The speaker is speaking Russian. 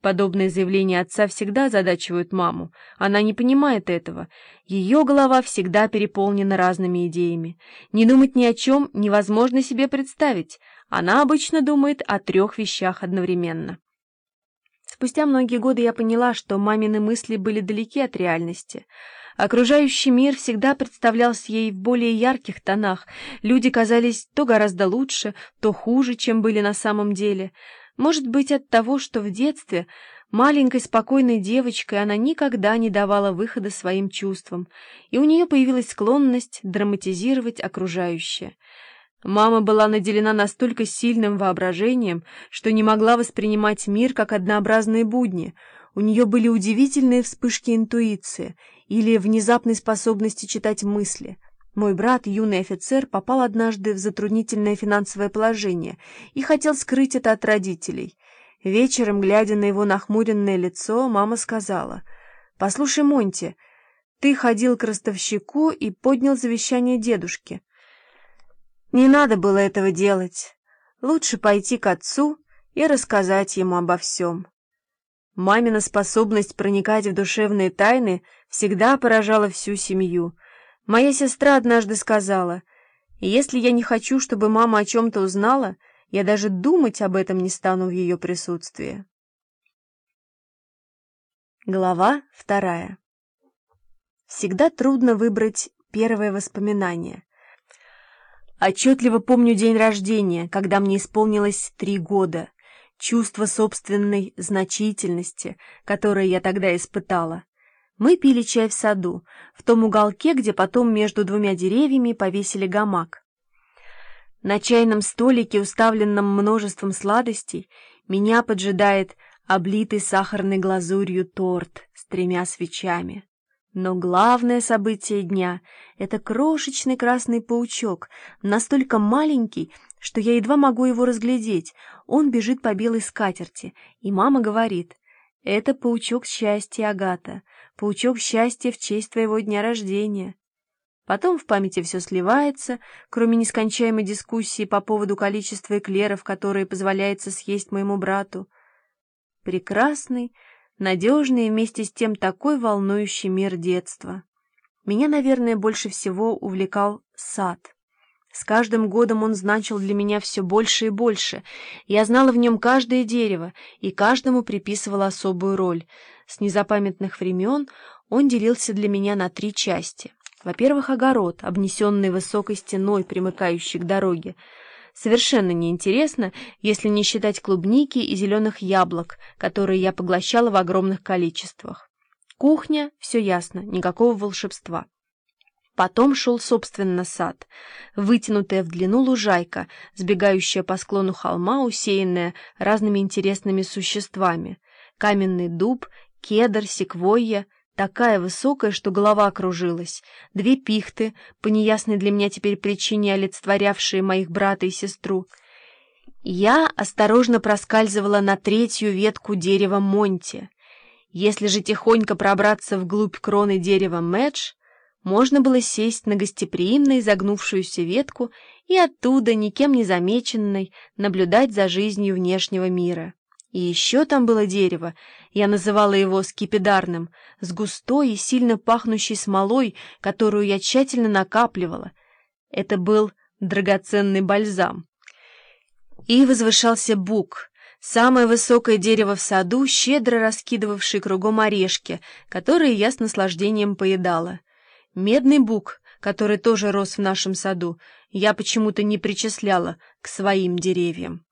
Подобные заявления отца всегда озадачивают маму. Она не понимает этого. Ее голова всегда переполнена разными идеями. Не думать ни о чем невозможно себе представить. Она обычно думает о 3 вещах одновременно. Спустя многие годы я поняла, что мамины мысли были далеки от реальности. Окружающий мир всегда представлялся ей в более ярких тонах. Люди казались то гораздо лучше, то хуже, чем были на самом деле. Может быть, от того, что в детстве маленькой спокойной девочкой она никогда не давала выхода своим чувствам, и у нее появилась склонность драматизировать окружающее. Мама была наделена настолько сильным воображением, что не могла воспринимать мир как однообразные будни. У нее были удивительные вспышки интуиции или внезапной способности читать мысли. Мой брат, юный офицер, попал однажды в затруднительное финансовое положение и хотел скрыть это от родителей. Вечером, глядя на его нахмуренное лицо, мама сказала: «Послушай, Монти, ты ходил к ростовщику и поднял завещание дедушки. Не надо было этого делать. Лучше пойти к отцу и рассказать ему обо всем». Мамина способность проникать в душевные тайны всегда поражала всю семью. Моя сестра однажды сказала: «Если я не хочу, чтобы мама о чем-то узнала, я даже думать об этом не стану в ее присутствии». Глава 2. Всегда трудно выбрать первое воспоминание. Отчетливо помню день рождения, когда мне исполнилось 3 года. Чувство собственной значительности, которое я тогда испытала. Мы пили чай в саду, в том уголке, где потом между 2 деревьями повесили гамак. На чайном столике, уставленном множеством сладостей, меня поджидает облитый сахарной глазурью торт с 3 свечами. Но главное событие дня — это крошечный красный паучок, настолько маленький, что я едва могу его разглядеть. Он бежит по белой скатерти, и мама говорит: «Это паучок счастья, Агата, паучок счастья в честь твоего дня рождения». Потом в памяти все сливается, кроме нескончаемой дискуссии по поводу количества эклеров, которые позволяется съесть моему брату. Прекрасный, надежный и вместе с тем такой волнующий мир детства. Меня, наверное, больше всего увлекал сад. С каждым годом он значил для меня все больше и больше. Я знала в нем каждое дерево и каждому приписывала особую роль. С незапамятных времен он делился для меня на 3 части. Во-первых, огород, обнесенный высокой стеной, примыкающей к дороге. Совершенно неинтересно, если не считать клубники и зеленых яблок, которые я поглощала в огромных количествах. Кухня, все ясно, никакого волшебства. Потом шел, собственно, сад, вытянутая в длину лужайка, сбегающая по склону холма, усеянная разными интересными существами. Каменный дуб, кедр, секвойя, такая высокая, что голова окружилась, 2 пихты, по неясной для меня теперь причине олицетворявшие моих брата и сестру. Я осторожно проскальзывала на 3-ю ветку дерева Монти. Если же тихонько пробраться вглубь кроны дерева Мэдж, можно было сесть на гостеприимно изогнувшуюся ветку и оттуда, никем не замеченной, наблюдать за жизнью внешнего мира. И еще там было дерево, я называла его скипидарным, с густой и сильно пахнущей смолой, которую я тщательно накапливала. Это был драгоценный бальзам. И возвышался бук, самое высокое дерево в саду, щедро раскидывавший кругом орешки, которые я с наслаждением поедала. Медный бук, который тоже рос в нашем саду, я почему-то не причисляла к своим деревьям.